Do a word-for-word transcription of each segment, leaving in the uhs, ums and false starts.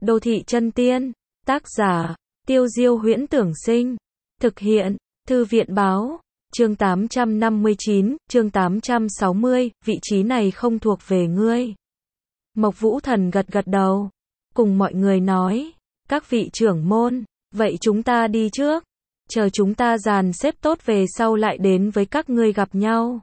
Đô thị chân tiên, tác giả, Tiêu Diêu Huyễn Tưởng Sinh, thực hiện, Thư viện Báo, chương tám trăm năm mươi chín, chương tám trăm sáu mươi, vị trí này không thuộc về ngươi. Mộc Vũ Thần gật gật đầu, cùng mọi người nói, các vị trưởng môn, vậy chúng ta đi trước, chờ chúng ta dàn xếp tốt về sau lại đến với các ngươi gặp nhau.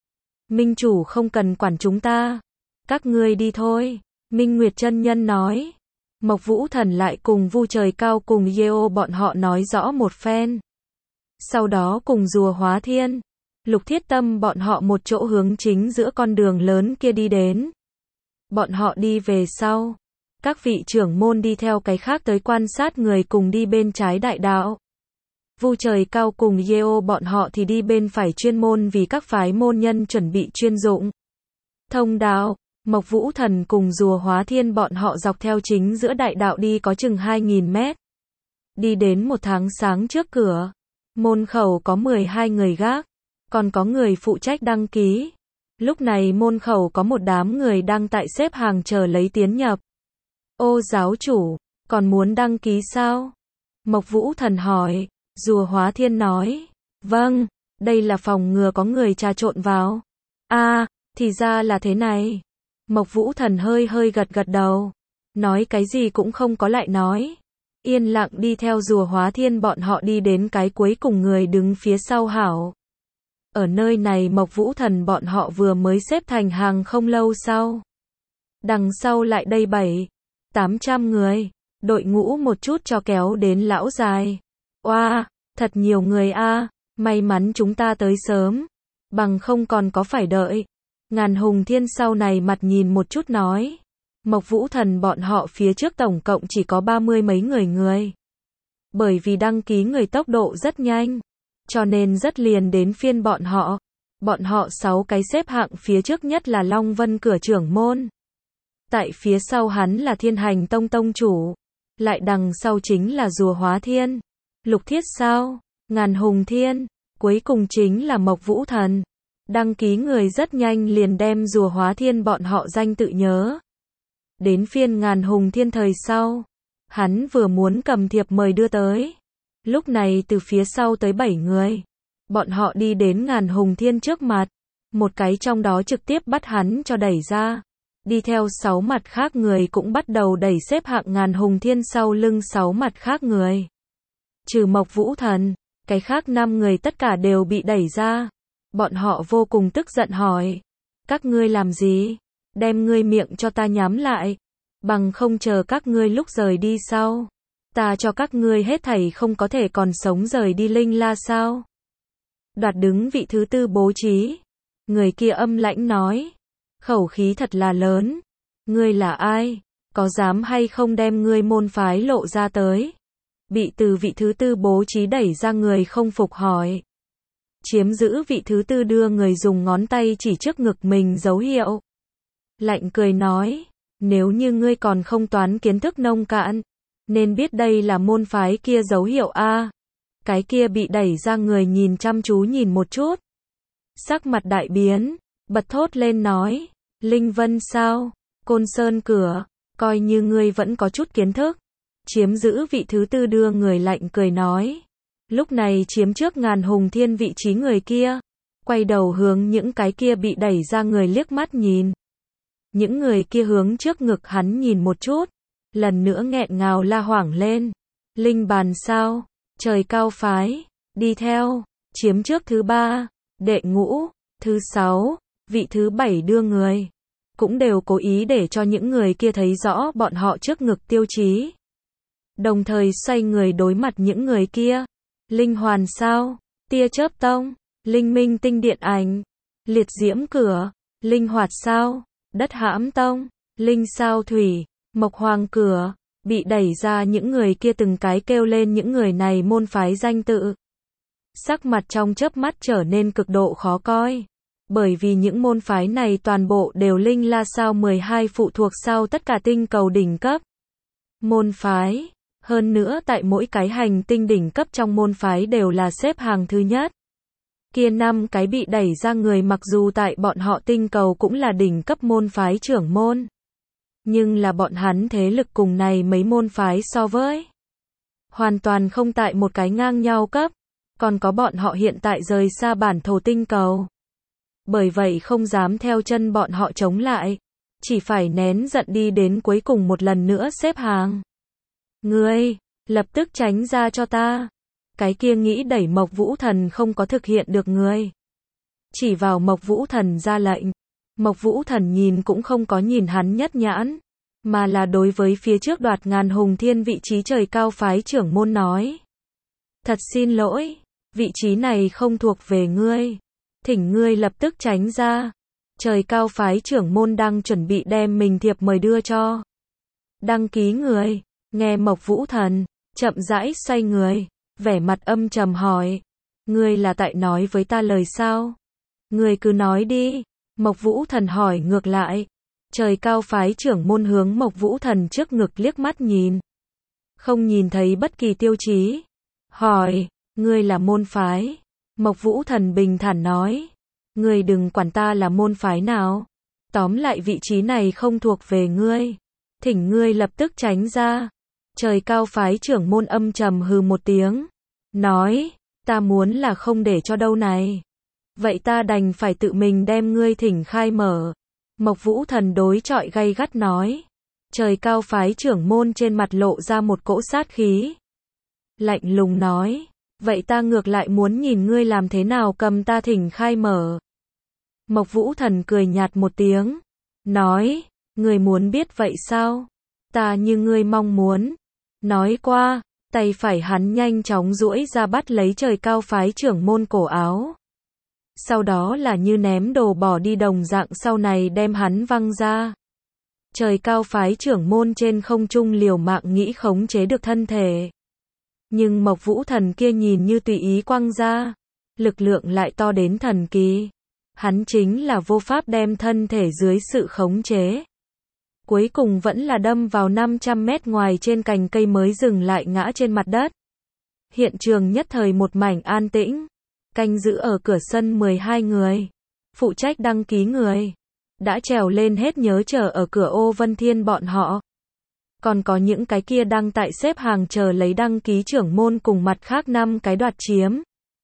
Minh chủ không cần quản chúng ta, các ngươi đi thôi, Minh Nguyệt chân nhân nói. Mộc Vũ Thần lại cùng Vu Trời Cao cùng Yeo bọn họ nói rõ một phen. Sau đó cùng Rùa Hóa Thiên, Lục Thiết Tâm bọn họ một chỗ hướng chính giữa con đường lớn kia đi đến. Bọn họ đi về sau, các vị trưởng môn đi theo cái khác tới quan sát người cùng đi bên trái đại đạo. Vu Trời Cao cùng Yeo bọn họ thì đi bên phải chuyên môn vì các phái môn nhân chuẩn bị chuyên dụng thông đạo. Mộc Vũ Thần cùng Rùa Hóa Thiên bọn họ dọc theo chính giữa đại đạo đi có chừng hai nghìn mét. Đi đến một tháng sáng trước cửa. Môn khẩu có mười hai người gác, còn có người phụ trách đăng ký. Lúc này môn khẩu có một đám người đang tại xếp hàng chờ lấy tiến nhập. Ô giáo chủ, còn muốn đăng ký sao? Mộc Vũ Thần hỏi. Rùa Hóa Thiên nói. Vâng, đây là phòng ngừa có người trà trộn vào. À, thì ra là thế này. Mộc Vũ Thần hơi hơi gật gật đầu, nói cái gì cũng không có lại nói, yên lặng đi theo Rùa Hóa Thiên bọn họ đi đến cái cuối cùng người đứng phía sau hảo. Ở nơi này Mộc Vũ Thần bọn họ vừa mới xếp thành hàng không lâu sau. Đằng sau lại đây bảy, tám trăm người, đội ngũ một chút cho kéo đến lão dài. Oa, wow, thật nhiều người a, may mắn chúng ta tới sớm, bằng không còn có phải đợi. Ngàn Hùng Thiên sau này mặt nhìn một chút nói. Mộc Vũ Thần bọn họ phía trước tổng cộng chỉ có ba mươi mấy người người. Bởi vì đăng ký người tốc độ rất nhanh, cho nên rất liền đến phiên bọn họ. Bọn họ sáu cái xếp hạng phía trước nhất là Long Vân cửa trưởng môn. Tại phía sau hắn là Thiên Hành Tông tông chủ. Lại đằng sau chính là Rùa Hóa Thiên, Lục Thiết Sao, Ngàn Hùng Thiên. Cuối cùng chính là Mộc Vũ Thần. Đăng ký người rất nhanh liền đem Rùa Hóa Thiên bọn họ danh tự nhớ. Đến phiên Ngàn Hùng Thiên thời sau, hắn vừa muốn cầm thiệp mời đưa tới. Lúc này từ phía sau tới bảy người. Bọn họ đi đến Ngàn Hùng Thiên trước mặt. Một cái trong đó trực tiếp bắt hắn cho đẩy ra. Đi theo sáu mặt khác người cũng bắt đầu đẩy xếp hạng Ngàn Hùng Thiên sau lưng sáu mặt khác người. Trừ Mộc Vũ Thần, cái khác năm người tất cả đều bị đẩy ra. Bọn họ vô cùng tức giận hỏi. Các ngươi làm gì? Đem ngươi miệng cho ta nhắm lại. Bằng không chờ các ngươi lúc rời đi sau. Ta cho các ngươi hết thảy không có thể còn sống rời đi Linh La sao? Đoạt đứng vị thứ tư bố trí. Người kia âm lãnh nói. Khẩu khí thật là lớn. Ngươi là ai? Có dám hay không đem ngươi môn phái lộ ra tới? Bị từ vị thứ tư bố trí đẩy ra người không phục hỏi. Chiếm giữ vị thứ tư đưa người dùng ngón tay chỉ trước ngực mình dấu hiệu. Lạnh cười nói, nếu như ngươi còn không toán kiến thức nông cạn, nên biết đây là môn phái kia dấu hiệu A. Cái kia bị đẩy ra người nhìn chăm chú nhìn một chút. Sắc mặt đại biến, bật thốt lên nói, Linh Vân sao, Côn Sơn cửa, coi như ngươi vẫn có chút kiến thức. Chiếm giữ vị thứ tư đưa người lạnh cười nói. Lúc này chiếm trước Ngàn Hùng Thiên vị trí người kia, quay đầu hướng những cái kia bị đẩy ra người liếc mắt nhìn. Những người kia hướng trước ngực hắn nhìn một chút, lần nữa nghẹn ngào la hoảng lên. Linh bàn sao, trời cao phái, đi theo, chiếm trước thứ ba, đệ ngũ, thứ sáu, vị thứ bảy đưa người. Cũng đều cố ý để cho những người kia thấy rõ bọn họ trước ngực tiêu chí. Đồng thời xoay người đối mặt những người kia. Linh hoàn sao, tia chớp tông, linh minh tinh điện ảnh, liệt diễm cửa, linh hoạt sao, đất hãm tông, linh sao thủy, mộc hoàng cửa. Bị đẩy ra những người kia từng cái kêu lên những người này môn phái danh tự. Sắc mặt trong chớp mắt trở nên cực độ khó coi. Bởi vì những môn phái này toàn bộ đều linh la sao mười hai phụ thuộc sao tất cả tinh cầu đỉnh cấp. Môn phái. Hơn nữa tại mỗi cái hành tinh đỉnh cấp trong môn phái đều là xếp hàng thứ nhất. Kia năm cái bị đẩy ra người mặc dù tại bọn họ tinh cầu cũng là đỉnh cấp môn phái trưởng môn. Nhưng là bọn hắn thế lực cùng này mấy môn phái so với hoàn toàn không tại một cái ngang nhau cấp, còn có bọn họ hiện tại rời xa bản thổ tinh cầu. Bởi vậy không dám theo chân bọn họ chống lại, chỉ phải nén giận đi đến cuối cùng một lần nữa xếp hàng. Ngươi, lập tức tránh ra cho ta. Cái kia nghĩ đẩy Mộc Vũ Thần không có thực hiện được ngươi. Chỉ vào Mộc Vũ Thần ra lệnh. Mộc Vũ Thần nhìn cũng không có nhìn hắn nhất nhãn, mà là đối với phía trước đoạt ngàn hùng thiên vị trí trời cao phái trưởng môn nói. Thật xin lỗi, vị trí này không thuộc về ngươi. Thỉnh ngươi lập tức tránh ra. Trời cao phái trưởng môn đang chuẩn bị đem mình thiệp mời đưa cho đăng ký người. Nghe Mộc Vũ Thần chậm rãi xoay người, vẻ mặt âm trầm hỏi. Ngươi là tại nói với ta lời sao? Ngươi cứ nói đi. Mộc Vũ Thần hỏi ngược lại. Trời cao phái trưởng môn hướng Mộc Vũ Thần trước ngực liếc mắt nhìn. Không nhìn thấy bất kỳ tiêu chí. Hỏi, ngươi là môn phái? Mộc Vũ Thần bình thản nói. Ngươi đừng quản ta là môn phái nào. Tóm lại vị trí này không thuộc về ngươi. Thỉnh ngươi lập tức tránh ra. Trời cao phái trưởng môn âm trầm hừ một tiếng. Nói, ta muốn là không để cho đâu này. Vậy ta đành phải tự mình đem ngươi thỉnh khai mở. Mộc Vũ Thần đối chọi gay gắt nói. Trời cao phái trưởng môn trên mặt lộ ra một cỗ sát khí. Lạnh lùng nói. Vậy ta ngược lại muốn nhìn ngươi làm thế nào cầm ta thỉnh khai mở. Mộc Vũ Thần cười nhạt một tiếng. Nói, ngươi muốn biết vậy sao? Ta như ngươi mong muốn. Nói qua, tay phải hắn nhanh chóng duỗi ra bắt lấy trời cao phái trưởng môn cổ áo. Sau đó là như ném đồ bỏ đi đồng dạng sau này đem hắn văng ra. Trời cao phái trưởng môn trên không trung liều mạng nghĩ khống chế được thân thể. Nhưng Mộc Vũ Thần kia nhìn như tùy ý quăng ra. Lực lượng lại to đến thần kỳ. Hắn chính là vô pháp đem thân thể dưới sự khống chế. Cuối cùng vẫn là đâm vào năm trăm mét ngoài trên cành cây mới dừng lại ngã trên mặt đất. Hiện trường nhất thời một mảnh an tĩnh. Canh giữ ở cửa sân mười hai người. Phụ trách đăng ký người. Đã trèo lên hết nhớ chờ ở cửa ô Vân Thiên bọn họ. Còn có những cái kia đang tại xếp hàng chờ lấy đăng ký trưởng môn cùng mặt khác năm cái đoạt chiếm.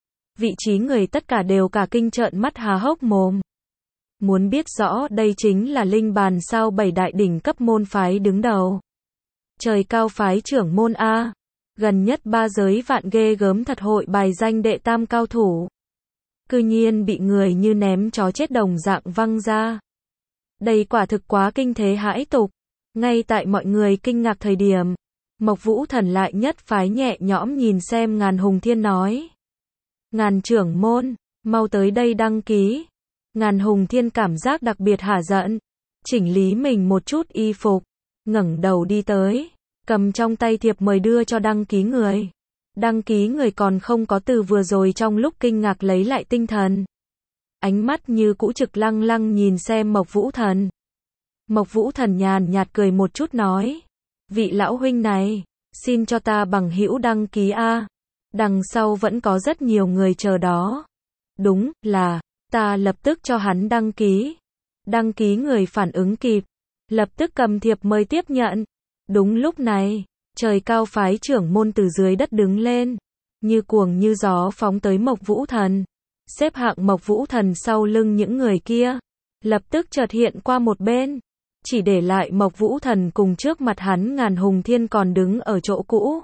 Vị trí người tất cả đều cả kinh trợn mắt há hốc mồm. Muốn biết rõ đây chính là linh bàn sao bảy đại đỉnh cấp môn phái đứng đầu. Trời cao phái trưởng môn A. Gần nhất ba giới vạn ghê gớm thật hội bài danh đệ tam cao thủ. Cư nhiên bị người như ném chó chết đồng dạng văng ra. Đây quả thực quá kinh thế hãi tục. Ngay tại mọi người kinh ngạc thời điểm, Mộc Vũ Thần lại nhất phái nhẹ nhõm nhìn xem Ngàn Hùng Thiên nói. Ngàn trưởng môn, mau tới đây đăng ký. Ngàn Hùng Thiên cảm giác đặc biệt hả giận, chỉnh lý mình một chút y phục, ngẩng đầu đi tới, cầm trong tay thiệp mời đưa cho đăng ký người. Đăng ký người còn không có từ vừa rồi trong lúc kinh ngạc lấy lại tinh thần. Ánh mắt như cũ trực lăng lăng nhìn xem Mộc Vũ Thần. Mộc Vũ Thần nhàn nhạt cười một chút nói. Vị lão huynh này, xin cho ta bằng hữu đăng ký A. Đằng sau vẫn có rất nhiều người chờ đó. Đúng là, ta lập tức cho hắn đăng ký. Đăng ký người phản ứng kịp. Lập tức cầm thiệp mời tiếp nhận. Đúng lúc này, trời cao phái trưởng môn từ dưới đất đứng lên. Như cuồng như gió phóng tới Mộc Vũ Thần. Xếp hạng Mộc Vũ Thần sau lưng những người kia. Lập tức chợt hiện qua một bên. Chỉ để lại Mộc Vũ Thần cùng trước mặt hắn Ngàn Hùng Thiên còn đứng ở chỗ cũ.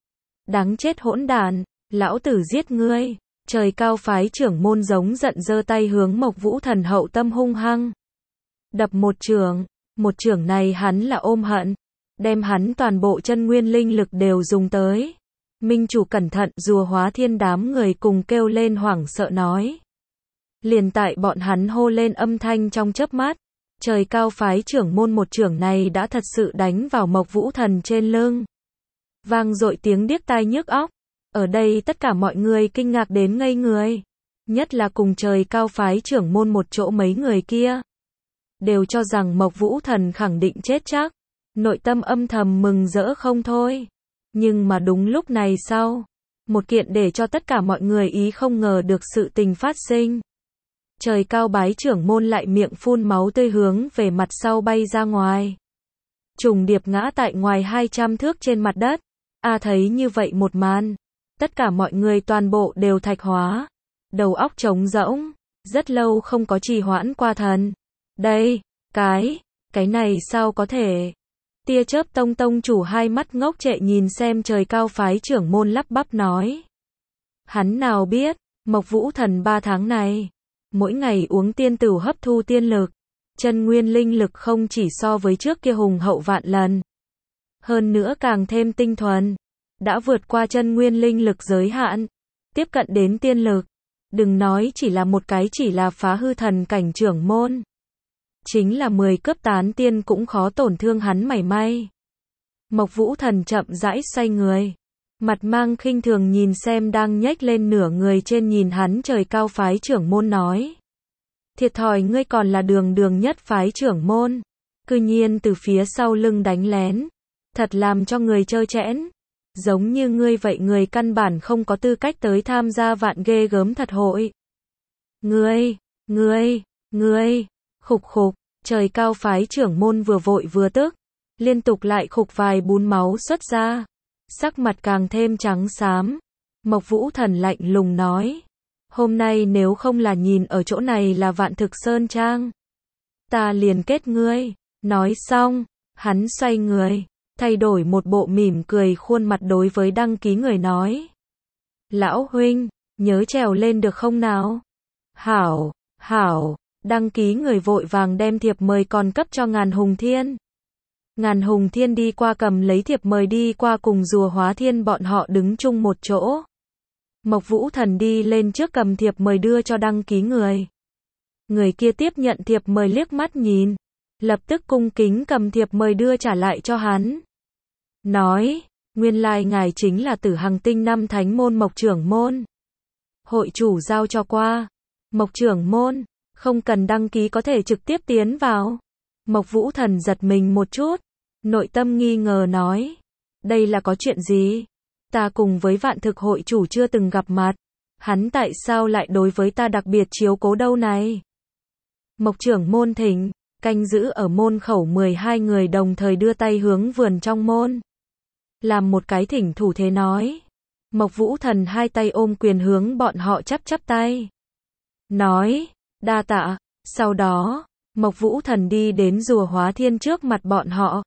Đáng chết hỗn đản, lão tử giết ngươi. Trời cao phái trưởng môn giống giận giơ tay hướng Mộc Vũ Thần hậu tâm hung hăng. Đập một chưởng, một chưởng này hắn là ôm hận. Đem hắn toàn bộ chân nguyên linh lực đều dùng tới. Minh chủ cẩn thận, rùa hóa thiên đám người cùng kêu lên hoảng sợ nói. Liền tại bọn hắn hô lên âm thanh trong chớp mắt. Trời cao phái trưởng môn một chưởng này đã thật sự đánh vào Mộc Vũ Thần trên lưng. Vang dội tiếng điếc tai nhức óc. Ở đây tất cả mọi người kinh ngạc đến ngây người. Nhất là cùng trời cao phái trưởng môn một chỗ mấy người kia. Đều cho rằng Mộc Vũ Thần khẳng định chết chắc. Nội tâm âm thầm mừng rỡ không thôi. Nhưng mà đúng lúc này sau. Một kiện để cho tất cả mọi người ý không ngờ được sự tình phát sinh. Trời cao bái trưởng môn lại miệng phun máu tươi hướng về mặt sau bay ra ngoài. trùng điệp ngã tại ngoài hai trăm thước trên mặt đất. A thấy như vậy một màn, tất cả mọi người toàn bộ đều thạch hóa, đầu óc trống rỗng, rất lâu không có trì hoãn qua thần. Đây, cái, cái này sao có thể? Tia chớp tông tông chủ hai mắt ngốc trệ nhìn xem trời cao phái trưởng môn lắp bắp nói. Hắn nào biết, Mộc Vũ Thần ba tháng này, mỗi ngày uống tiên tửu hấp thu tiên lực, chân nguyên linh lực không chỉ so với trước kia hùng hậu vạn lần, hơn nữa càng thêm tinh thuần, đã vượt qua chân nguyên linh lực giới hạn, tiếp cận đến tiên lực. Đừng nói chỉ là một cái chỉ là phá hư thần cảnh trưởng môn, chính là mười cấp tán tiên cũng khó tổn thương hắn mảy may. Mộc Vũ Thần chậm rãi xoay người, mặt mang khinh thường nhìn xem đang nhếch lên nửa người trên nhìn hắn trời cao phái trưởng môn nói. Thiệt thòi ngươi còn là đường đường nhất phái trưởng môn, cư nhiên từ phía sau lưng đánh lén, thật làm cho người trơ trẽn. Giống như ngươi vậy người căn bản không có tư cách tới tham gia vạn ghê gớm thật hội. Ngươi, ngươi, ngươi, khục khục, trời cao phái trưởng môn vừa vội vừa tức, liên tục lại khục vài bún máu xuất ra, sắc mặt càng thêm trắng xám. Mộc Vũ Thần lạnh lùng nói, hôm nay nếu không là nhìn ở chỗ này là Vạn Thực Sơn Trang, ta liền kết ngươi. Nói xong, hắn xoay người, thay đổi một bộ mỉm cười khuôn mặt đối với đăng ký người nói. Lão huynh, nhớ trèo lên được không nào? Hảo, hảo, đăng ký người vội vàng đem thiệp mời còn cấp cho Ngàn Hùng Thiên. Ngàn Hùng Thiên đi qua cầm lấy thiệp mời đi qua cùng Rùa Hóa Thiên bọn họ đứng chung một chỗ. Mộc Vũ Thần đi lên trước cầm thiệp mời đưa cho đăng ký người. Người kia tiếp nhận thiệp mời liếc mắt nhìn, lập tức cung kính cầm thiệp mời đưa trả lại cho hắn. Nói, nguyên lai ngài chính là Tử Hằng Tinh năm thánh môn Mộc trưởng môn. Hội chủ giao cho qua. Mộc trưởng môn, không cần đăng ký có thể trực tiếp tiến vào. Mộc Vũ Thần giật mình một chút, nội tâm nghi ngờ nói. Đây là có chuyện gì? Ta cùng với Vạn Thực hội chủ chưa từng gặp mặt. Hắn tại sao lại đối với ta đặc biệt chiếu cố đâu này? Mộc trưởng môn thỉnh, canh giữ ở môn khẩu mười hai người đồng thời đưa tay hướng vườn trong môn. Làm một cái thỉnh thủ thế nói. Mộc Vũ Thần hai tay ôm quyền hướng bọn họ chắp chắp tay. Nói, đa tạ. Sau đó, Mộc Vũ Thần đi đến Rùa Hóa Thiên trước mặt bọn họ.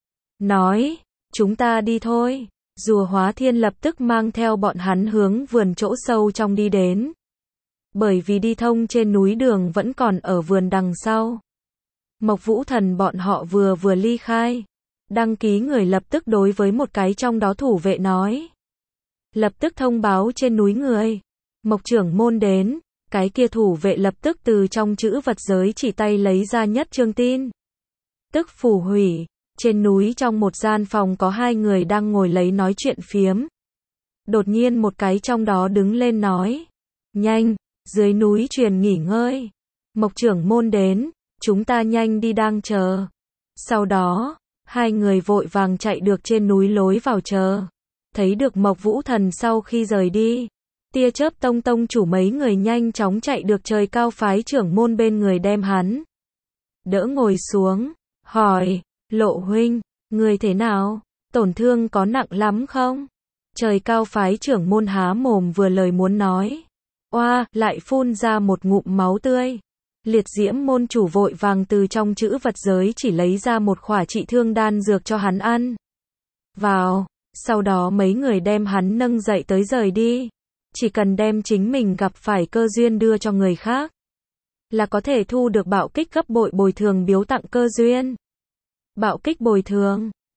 Nói, chúng ta đi thôi. Rùa Hóa Thiên lập tức mang theo bọn hắn hướng vườn chỗ sâu trong đi đến. Bởi vì đi thông trên núi đường vẫn còn ở vườn đằng sau. Mộc Vũ Thần bọn họ vừa vừa ly khai. Đăng ký người lập tức đối với một cái trong đó thủ vệ nói. Lập tức thông báo trên núi người. Mộc trưởng môn đến. Cái kia thủ vệ lập tức từ trong chữ vật giới chỉ tay lấy ra nhất chương tin. Tức phù hủy. Trên núi trong một gian phòng có hai người đang ngồi lấy nói chuyện phiếm. Đột nhiên một cái trong đó đứng lên nói. Nhanh, dưới núi truyền nghỉ ngơi. Mộc trưởng môn đến, chúng ta nhanh đi đang chờ. Sau đó, hai người vội vàng chạy được trên núi lối vào chờ. Thấy được Mộc Vũ Thần sau khi rời đi. Tia chớp tông tông chủ mấy người nhanh chóng chạy được trời cao phái trưởng môn bên người đem hắn. Đỡ ngồi xuống, hỏi. Lộ huynh, người thế nào? Tổn thương có nặng lắm không? Trời cao phái trưởng môn há mồm vừa lời muốn nói. Oa, lại phun ra một ngụm máu tươi. Liệt diễm môn chủ vội vàng từ trong chữ vật giới chỉ lấy ra một khỏa trị thương đan dược cho hắn ăn. Vào, sau đó mấy người đem hắn nâng dậy tới rời đi. Chỉ cần đem chính mình gặp phải cơ duyên đưa cho người khác, là có thể thu được bạo kích gấp bội bồi thường biếu tặng cơ duyên. Bạo kích bồi thường.